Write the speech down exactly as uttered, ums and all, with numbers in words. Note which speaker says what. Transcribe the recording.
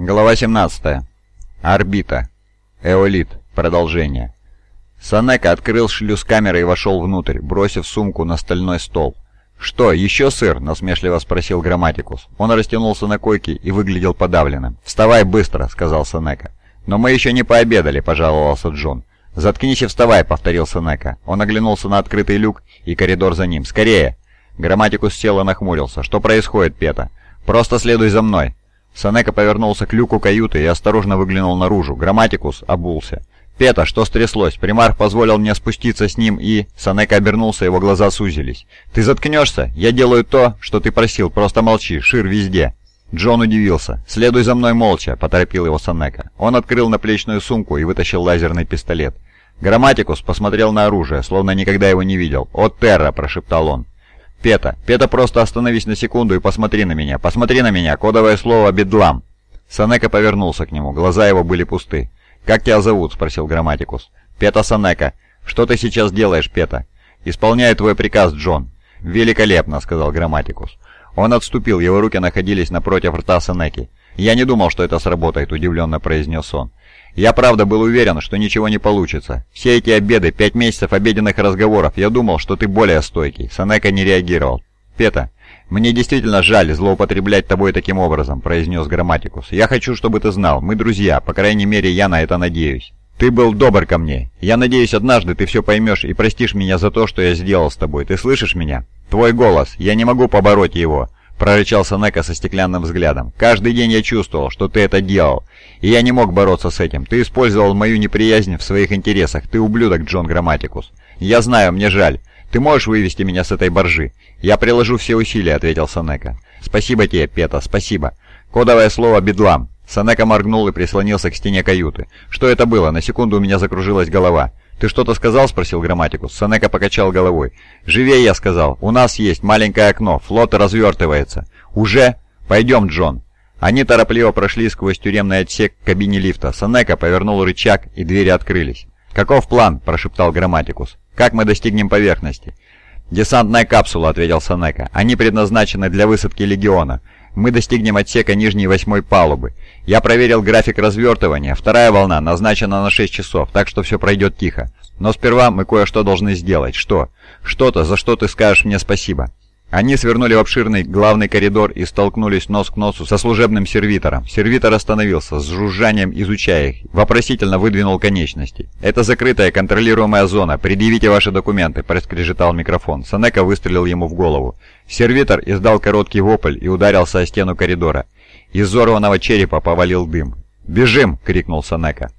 Speaker 1: Глава семнадцатая. Орбита. Эолит. Продолжение. Санека открыл шлюз камеры и вошел внутрь, бросив сумку на стальной стол. «Что, еще сыр?» – насмешливо спросил Грамматикус. Он растянулся на койке и выглядел подавленным. «Вставай быстро», – сказал Санека. «Но мы еще не пообедали», – пожаловался Джон. «Заткнись и вставай», – повторил Санека. Он оглянулся на открытый люк и коридор за ним. «Скорее!» Грамматикус сел и нахмурился. «Что происходит, Пета?» «Просто следуй за мной». Санека повернулся к люку каюты и осторожно выглянул наружу. Грамматикус обулся. «Пета, что стряслось? Примарх позволил мне спуститься с ним и...» Санека обернулся, его глаза сузились. «Ты заткнешься? Я делаю то, что ты просил, просто молчи, Шир везде». Джон удивился. «Следуй за мной молча», — поторопил его Санека. Он открыл наплечную сумку и вытащил лазерный пистолет. Грамматикус посмотрел на оружие, словно никогда его не видел. «О, Терра!» — прошептал он. «Пета, Пета, просто остановись на секунду и посмотри на меня. Посмотри на меня, кодовое слово «бедлам». Санека повернулся к нему, глаза его были пусты. «Как тебя зовут?» — спросил Грамматикус. «Пета Санека». «Что ты сейчас делаешь, Пета?» «Исполняю твой приказ, Джон». «Великолепно», — сказал Грамматикус. Он отступил, его руки находились напротив рта Санеки. «Я не думал, что это сработает», — удивленно произнес он. «Я правда был уверен, что ничего не получится. Все эти обеды, пять месяцев обеденных разговоров, я думал, что ты более стойкий». Санека не реагировал. «Пета, мне действительно жаль злоупотреблять тобой таким образом», — произнес Грамматикус. «Я хочу, чтобы ты знал, мы друзья, по крайней мере, я на это надеюсь. Ты был добр ко мне. Я надеюсь, однажды ты все поймешь и простишь меня за то, что я сделал с тобой. Ты слышишь меня? Твой голос, я не могу побороть его», — прорычал Санека со стеклянным взглядом. «Каждый день я чувствовал, что ты это делал, и я не мог бороться с этим. Ты использовал мою неприязнь в своих интересах. Ты ублюдок, Джон Грамматикус. Я знаю, мне жаль. Ты можешь вывести меня с этой боржи?» «Я приложу все усилия», — ответил Санека. «Спасибо тебе, Пета, спасибо. Кодовое слово «бедлам». Санека моргнул и прислонился к стене каюты. «Что это было? На секунду у меня закружилась голова». «Ты что-то сказал?» — спросил Грамматикус. Санека покачал головой. «Живее», — я сказал. «У нас есть маленькое окно. Флот развертывается». «Уже? Пойдем, Джон». Они торопливо прошли сквозь тюремный отсек к кабине лифта. Санека повернул рычаг, и двери открылись. «Каков план?» – прошептал Грамматикус. «Как мы достигнем поверхности?» «Десантная капсула», – ответил Санека. «Они предназначены для высадки Легиона. Мы достигнем отсека нижней восьмой палубы. Я проверил график развертывания. Вторая волна назначена на шесть часов, так что все пройдет тихо. Но сперва мы кое-что должны сделать. Что? Что-то, за что ты скажешь мне спасибо». Они свернули в обширный главный коридор и столкнулись нос к носу со служебным сервитором. Сервитор остановился, с жужжанием изучая их, вопросительно выдвинул конечности. «Это закрытая контролируемая зона. Предъявите ваши документы», — проскрежетал микрофон. Санека выстрелил ему в голову. Сервитор издал короткий вопль и ударился о стену коридора. Из взорванного черепа повалил дым. «Бежим!» — крикнул Санека.